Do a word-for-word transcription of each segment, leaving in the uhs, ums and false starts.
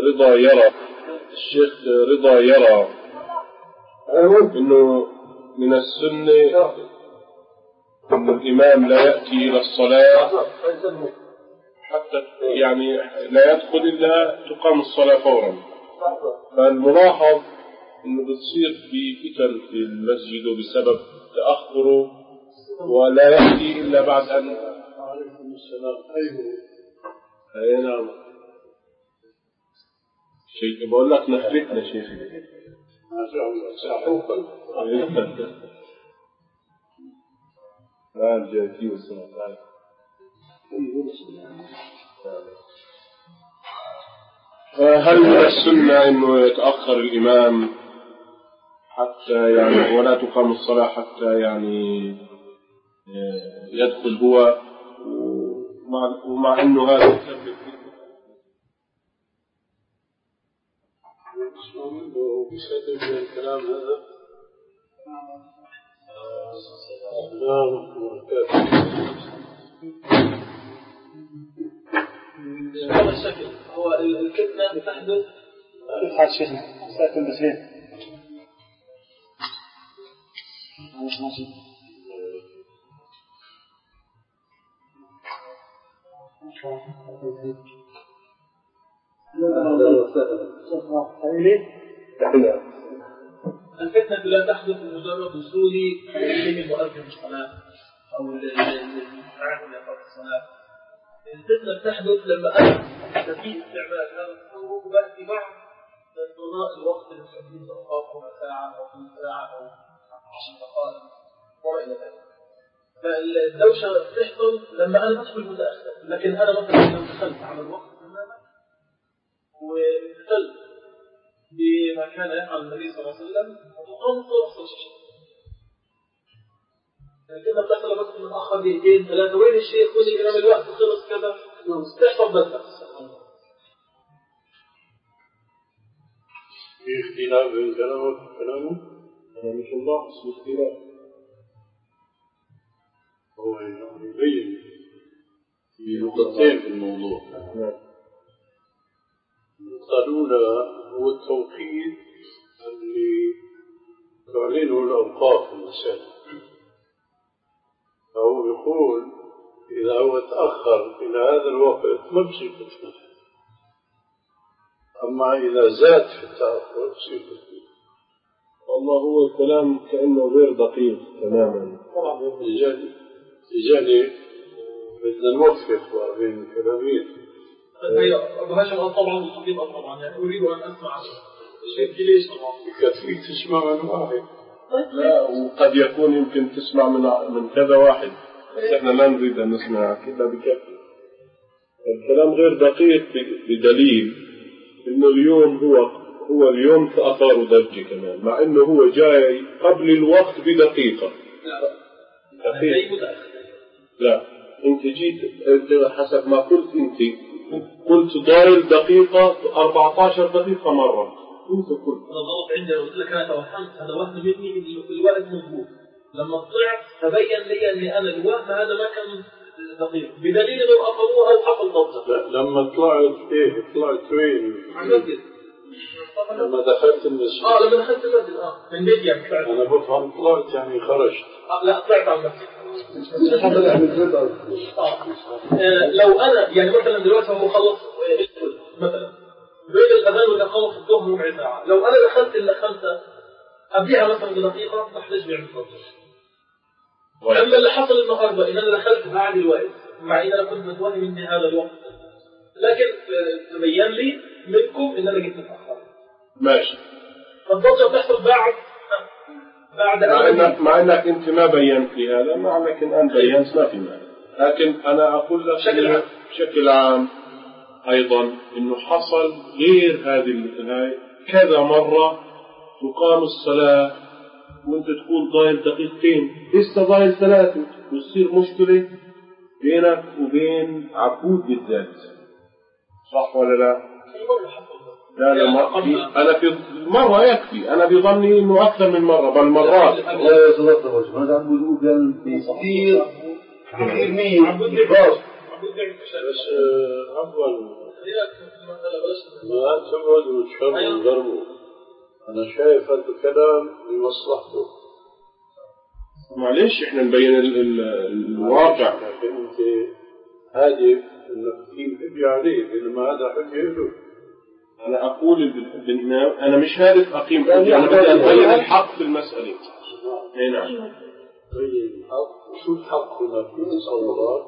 رضا يرى الشيخ رضا يرى إنه من السنة أن الإمام لا يأتي إلى الصلاة حتى يعني لا يدخل إلا تقام الصلاة فورا. فالملاحظ إنه بتصير في فتن في المسجد بسبب تأخره ولا يأتي إلا بعد أن عليكم السلام. أي نعم شيء بقول لك نخرتنا شيخ لا الجاكي والسلام. هل من السنة إنه يتأخر الإمام حتى يعني ولا تقام الصلاة حتى يعني يدخل هو ومع, ومع إنه هذا يسبب بسبب الكلام هذا السلام هذا الشكل هو الفتنة تحدث كيف حال شيخنا ساكن بخير ماشي الفتنة لا تحدث بمجرد وصول المؤذن الصلاة أو المستعد لإقامة الصلاة. الفتنة تحدث لما أنا في استعمال هذا الصوت وبأتي بعض انقضاء الوقت المحدد أو ربع ساعة أو ثلث ساعة أو عشر دقائق وما إلى ذلك. فالدوشة تحصل لما أنا أدخل متأخر، لكن أنا مثلا لو دخلت على الوقت تماما وامتثلت بما كان يفعل النبي صلى الله عليه وسلم وتقام الصلاة أحسن شيء. كنا بتحصل بس متأخر دقيقتين ثلاثة وين الشيخ وين الإمام الوقت خلص كذا تحصل بس. في اختلاف بين كلامك وكلامه؟ أنا مش الله اسمه اختلاف. هو يبين في نقطتين في الموضوع. النقطة الأولى هو التوقيت اللي تعلنه الأوقاف في المسألة. فهو يقول إذا هو تأخر إلى هذا الوقت ما بصير فتنة، أما إذا زاد في التأخر بصير فتنة. والله هو الكلام كأنه غير دقيق تماما. طبعا رجالي رجالي بدنا نوفق بين الكلامين. أبو هاشم طبعا الخطيب طبعا يعني أريد أن أسمع شيء ليش طبعا يكفيك تسمع من واحد. لا وقد يكون يمكن تسمع من من كذا واحد بس احنا لا نريد أن نسمع كذا بكفي. الكلام غير دقيق بدليل إنه اليوم هو هو اليوم تأثار ضجة كمان مع إنه هو جاي قبل الوقت بدقيقة. لا دقيقة. لا أنت جيت أنت حسب ما قلت أنت قلت ضايل دقيقة أربعة عشر دقيقة مرة. أنت قلت أنا غلط عندي قلت لك أنا توهمت هذا وهم مني إن الوقت مضبوط. لما طلعت تبين لي أني أنا الوهم هذا ما كان دقيق بدليل إنه أخذوه أو حصل ضبط. لما طلعت إيه طلعت وين؟ المسجد. لما دخلت المسجد. آه لما دخلت المسجد آه من بيتي يعني طلعت. أنا بفهم طلعت يعني خرجت. آه لا طلعت على المسجد. آه لو أنا يعني مثلا دلوقتي هو خلص مثلا بين الأذان والإقامة في الظهر ربع ساعة، لو أنا دخلت إلا خمسة أبيعها مثلا بدقيقة راح تشبع بالضبط. أما اللي حصل النهارده إن أنا دخلت بعد الوقت مع إن أنا كنت متوهم مني هذا الوقت، لكن تبين لي منكم إن أنا جيت متأخر. ماشي. فالضجة بتحصل بعد بعد مع إنك مع إنك أنت ما بينت لي هذا مع إنك الآن بينت ما في معنى. لكن أنا أقول لك بشكل عام بشكل عام أيضا إنه حصل غير هذه الهاي كذا مرة تقام الصلاة وأنت تقول ضايل دقيقتين لسه ضايل ثلاثة وتصير مشكلة بينك وبين عبود بالذات. صح ولا لا؟ لا لا ما أنا في مرة يكفي أنا بظني إنه أكثر من مرة بل مرات. لا يصلت وجه هذا عبود كان كثير كثير مين بس عفوا ما تقعدوا تشربوا وتغربوا. أنا شايف هذا الكلام لمصلحته. معلش إحنا نبين ال ال الواقع. لكن أنت هادف إنك تقيم حجة عليه، بينما هذا حجة له. أنا أقول بالإمام أنا مش هادف أقيم حجة، أنا بدي أبين الحق في المسألة. أي نعم. بين الحق، شو الحق هنا في تصورات؟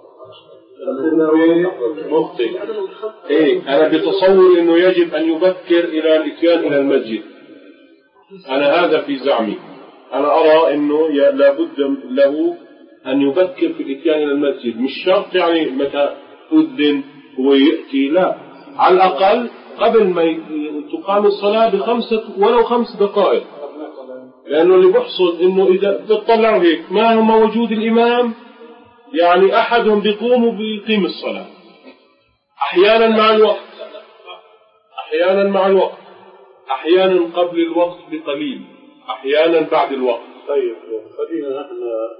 مخطئ. إيه أنا بتصور إنه يجب أن يبكر إلى الإتيان إلى المسجد. أنا هذا في زعمي. أنا أرى إنه لابد له أن يبكر في الإتيان إلى المسجد، مش شرط يعني متى أذن هو يأتي، لا، على الأقل قبل ما تقام الصلاة بخمسة ولو خمس دقائق، لأنه اللي بيحصل إنه إذا بتطلعوا هيك ما هو موجود الإمام، يعني أحدهم بيقوم وبيقيم الصلاة أحيانا مع الوقت، أحيانا مع الوقت، أحيانا قبل الوقت بقليل، أحيانا بعد الوقت. طيب خلينا نحن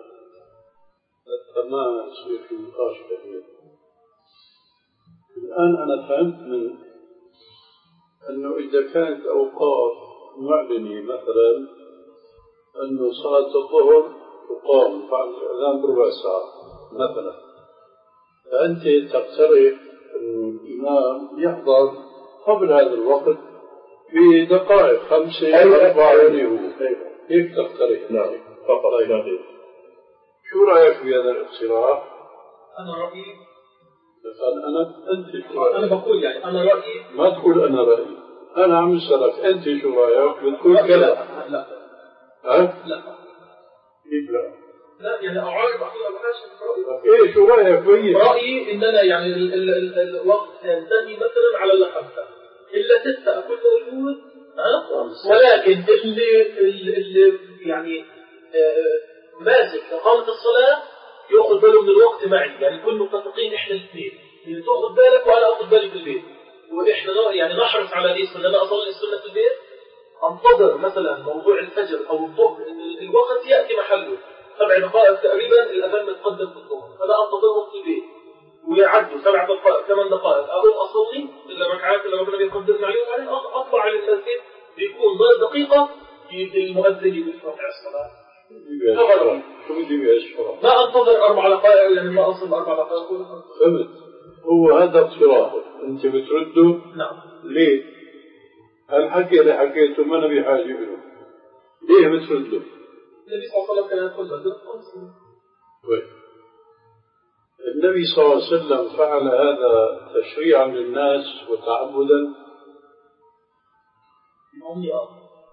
ما نصير في نقاش كثير. الآن أنا فهمت من أنه إذا كانت أوقات معلنة مثلا أنه صلاة الظهر تقام بعد الأذان بربع ساعة مثلا، فأنت تقترح أن الإمام يحضر قبل هذا الوقت بدقائق خمسة أربعة ونهو، كيف تقترح؟ نعم فقط. طيب شو رأيك في هذا الاقتراح؟ أنا رأيي مثلا أنا أنت شو رأيك؟ أنا بقول يعني أنا رأيي ما تقول أنا رأيي، أنا عم أسألك أنت شو رأيك؟ بتقول كذا. لا لا ها؟ لا كيف لا؟ لا يعني أعارض أخي أبو هاشم رأيي. إيه شو رأيك بيي؟ رأيي إننا يعني ال ال ال الوقت ينتهي مثلا على الخمسة إلا ستة أكون موجود، ها؟ ولكن اللي اللي يعني آه ماسك إقامة الصلاة يأخذ باله من الوقت معي، يعني نكون متفقين إحنا الاثنين، يعني تأخذ بالك وأنا أخذ بالي في البيت، وإحنا يعني نحرص على ليس لما أصلي السنة في البيت أنتظر مثلا موضوع الفجر أو الظهر الوقت يأتي محله سبع دقائق تقريبا، الأذان متقدم في الظهر، فأنا أنتظرهم في البيت ويعدوا سبع دقائق ثمان دقائق أقوم أصلي إلا ركعات اللي ربنا بيقدرنا عليهم، بعدين أطلع للمسجد بيكون ضل دقيقة المؤذن يفتح الصلاة. شو بدي بأشهر؟ ما أنتظر أربع دقائق، يعني ما أصل أربع دقائق. فهمت؟ هو هذا اقتراحه، أنت بترده؟ نعم. ليه؟ هالحكي اللي حكيته ما نبي حاجة له، ليه بترده؟ النبي صلى الله عليه وسلم كان يقول بدر النبي صلى الله عليه وسلم فعل هذا تشريعا للناس وتعبدا. أمي أه.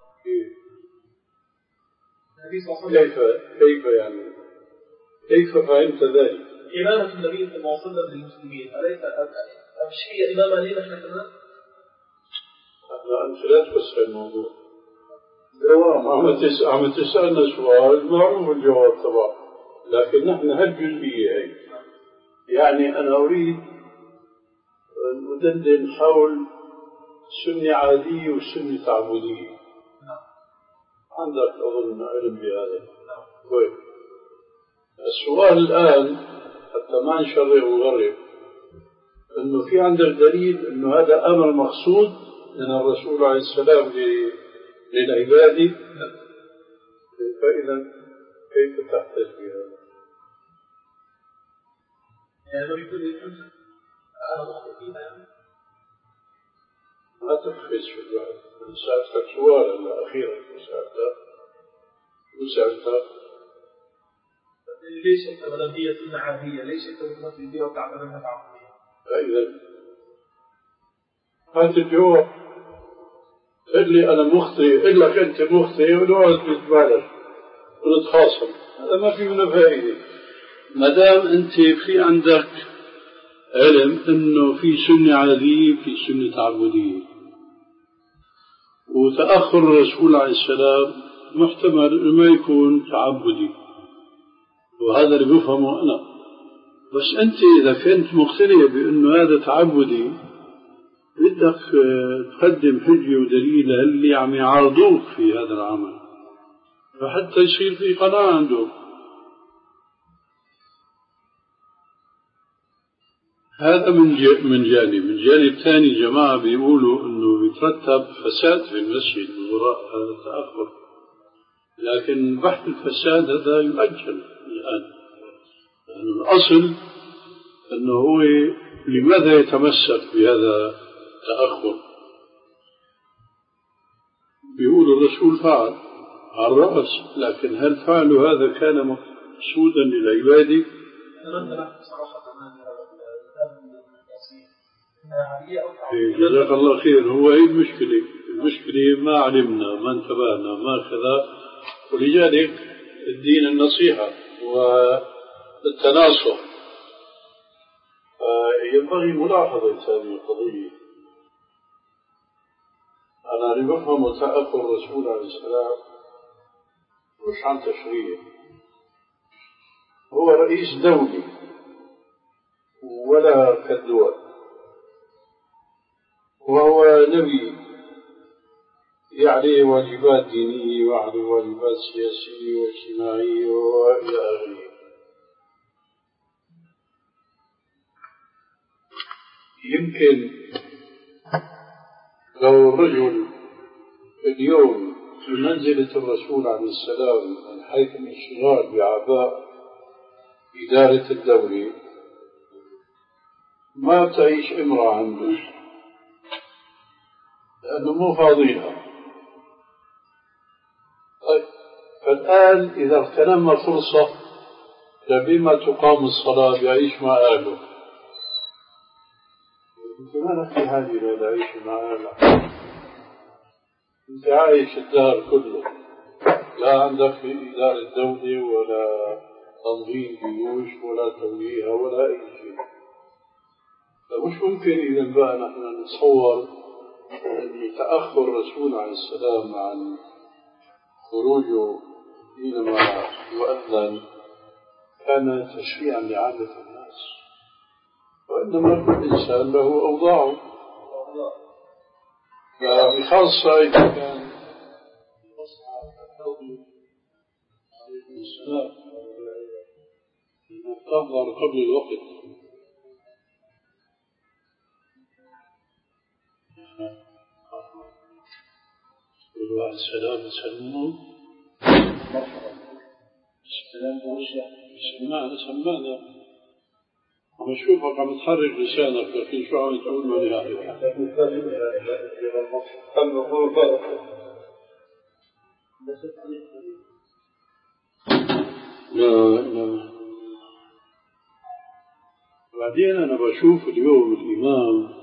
كيف كيف يعني كيف فهمت ذلك؟ إمامة النبي صلى الله عليه وسلم للمسلمين أليس أمشي إمامة لنا نحن كمان؟ أنت لا تفسر الموضوع. عم تسأل عم تسألنا سؤال معروف الجواب طبعا، لكن نحن هالجزئية هي يعني أنا أريد أن أدندن حول سنة عادية وسنة تعبدية. عندك أظن علم بهذا. طيب السؤال الآن حتى ما نشرع ونغرب، إنه في عندك دليل إنه هذا أمر مقصود من الرسول عليه السلام للعباد، فإذا كيف تحتج بهذا؟ يعني ما بيكون الحمد أنا مخطئ فيها، ما تفخس في الوقت. أنا سألتك سؤالا أخيرا سألتك وسألتك ليش أنت بدل هي سنة عادية؟ ليش أنت بتمثل بيها وتعتبرها تعبدية؟ فإذا هات الجواب، قل لي أنا مخطئ، قل لك أنت مخطئ ونقعد نتبادل ونتخاصم، هذا ما في منه فائدة. ما دام أنت في عندك علم إنه في سنة عادية في سنة تعبدية، وتأخر الرسول عليه السلام محتمل إنه ما يكون تعبدي، وهذا اللي بفهمه أنا. بس أنت إذا كنت مقتنع بأنه هذا تعبدي بدك تقدم حجة ودليل اللي عم يعارضوك في هذا العمل فحتى يصير في قناعة عندهم. هذا من من جانب. من جانب ثاني جماعة بيقولوا إنه بيترتب فساد في المسجد من وراء هذا التأخر، لكن بحث الفساد هذا يؤجل الآن. يعني الأصل أنه هو لماذا يتمسك بهذا التأخر؟ بيقول الرسول فعل على الرأس، لكن هل فعل هذا كان مقصودا للعباد؟ جزاك الله خير. هو ايه المشكلة؟ المشكلة ما علمنا، ما انتبهنا، ما كذا. ولذلك الدين النصيحة والتناصح، ينبغي ملاحظة هذه القضية. أنا اللي بفهم تأخر الرسول عليه السلام مش عن تشريع. هو رئيس دولي ولا كالدول، وهو نبي عليه واجبات دينية وعليه واجبات سياسية واجتماعية وإلى آخره. يمكن لو الرجل اليوم في منزلة الرسول عليه السلام من حيث الانشغال بأعباء إدارة الدولة ما تعيش امرأة عنده لأنه مو فاضيها. طيب فالآن إذا اغتنم فرصة لبما تقام الصلاة يعيش مع أهله. أنت ما لك هذه لا يعيش مع أهله، أنت عايش الدهر كله، لا عندك في إدارة الدولة ولا تنظيم جيوش ولا توجيه ولا أي شيء. فمش ممكن إذا بقى نحن نتصور أن تأخر الرسول عليه السلام عن خروجه حينما يؤذن كان تشريعا لعامة الناس، وإنما كل إنسان له أوضاعه. بخاصة إذا كان تحضر قبل الوقت. قلوا على السلام سلموا سمعنا سمعنا وشوفك عم تحرك لسانك، لكن شو عم تقول من يعني؟ لا لا. بعدين أنا بشوف اليوم الإمام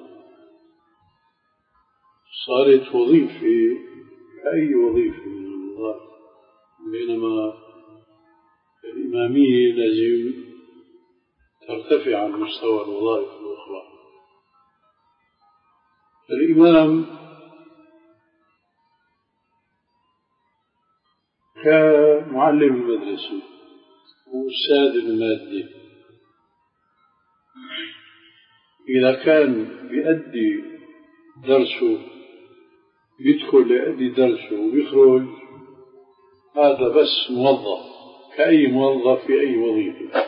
صارت وظيفة كأي وظيفة من الوظائف، بينما الإمامية لازم ترتفع عن مستوى الوظائف الأخرى. الإمام كمعلم المدرسة وأستاذ المادة، إذا كان بيأدي درسه يدخل يأدي درسه ويخرج، هذا بس موظف كأي موظف في أي وظيفة.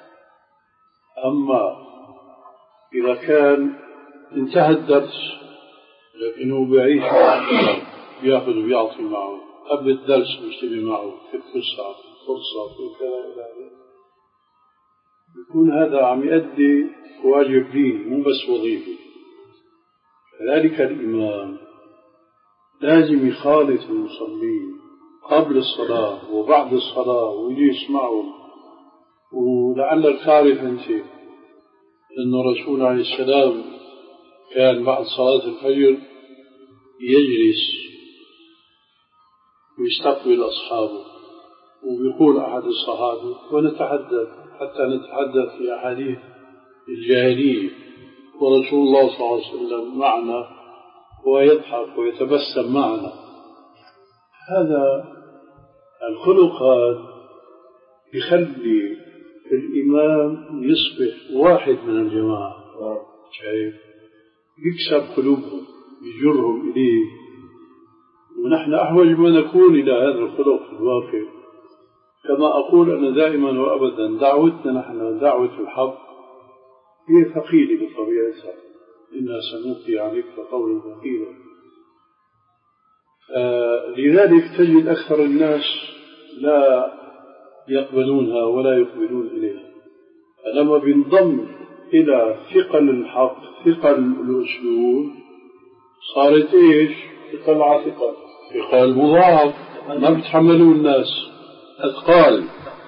أما إذا كان انتهى الدرس لكنه بيعيش معه، بيأخذ وبيعطي معه قبل الدرس، بيشتغل معه في الفرصة في الفرصة في كذا، يكون هذا عم يؤدي واجب ديني مو بس وظيفة. كذلك الإمام لازم يخالط المصلين قبل الصلاة وبعد الصلاة ويجي يسمعهم. ولعلك تعرف أنت أن الرسول عليه السلام كان بعد صلاة الفجر يجلس ويستقبل أصحابه، ويقول أحد الصحابة ونتحدث حتى نتحدث في أحاديث الجاهلية ورسول الله صلى الله عليه وسلم معنا ويضحك ويتبسم معنا. هذا الخلق هذا يخلي الإمام يصبح واحد من الجماعة، شايف، يكسب قلوبهم يجرهم إليه. ونحن أحوج ما نكون إلى هذا الخلق في الواقع. كما أقول أنا دائما وأبدا دعوتنا نحن دعوة الحق هي ثقيلة بطبيعتها، إنا سنلقي عليك قولا ثقيلا. آه لذلك تجد أكثر الناس لا يقبلونها ولا يقبلون إليها. لما بينضم إلى ثقل الحق ثقل الأسلوب صارت إيش؟ ثقل على ثقل، ثقل مضاعف، ما بيتحملوا الناس أثقال.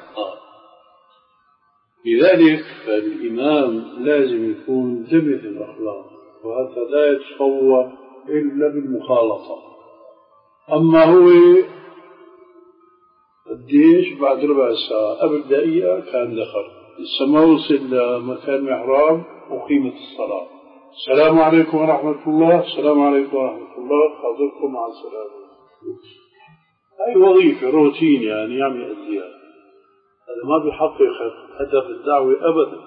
لذلك الإمام لازم يكون جميل الأخلاق، وهذا لا يتصور إلا بالمخالطة. أما هو قديش بعد ربع ساعة قبل دقيقة كان دخل لسه ما وصل لمكان محراب وقيمة الصلاة. السلام عليكم ورحمة الله، السلام عليكم ورحمة الله، حاضركم مع السلامة. هاي وظيفة روتين يعني يعمل الزيادة، هذا ما بيحقق هدف الدعوة أبدا.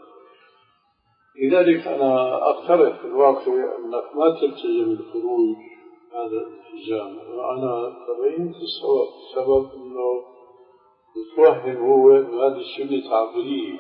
لذلك أنا أقترح في الواقع أنك ما تلتزم الخروج هذا الالتزام. وأنا تبينت السبب السبب أنه يتوهم هو أن هذه السنة تعبدية.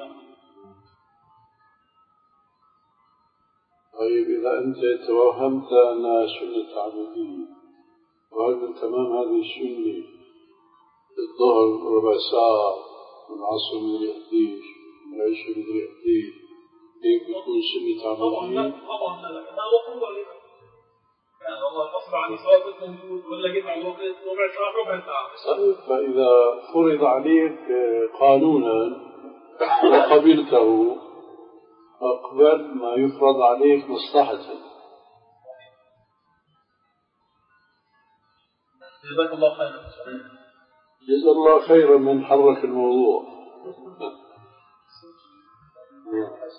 طيب إذا أنت توهمت أنها سنة تعبدية وهل من تمام هذه السنة الظهر ربع ساعة والعصر من الإحديث والعشاء من الإحديث هيك بتكون سنة تعبدية؟ طبعا لا، ما هو فرض يعني الله قصر عن صلاة موجود ولا جيت على الوقت ربع ساعة ربع ساعة. فإذا فرض عليك قانونا وقبلته أقبل ما يفرض عليك مصلحة. جزاك الله خيرا. جزا الله خيرا من حرك الموضوع.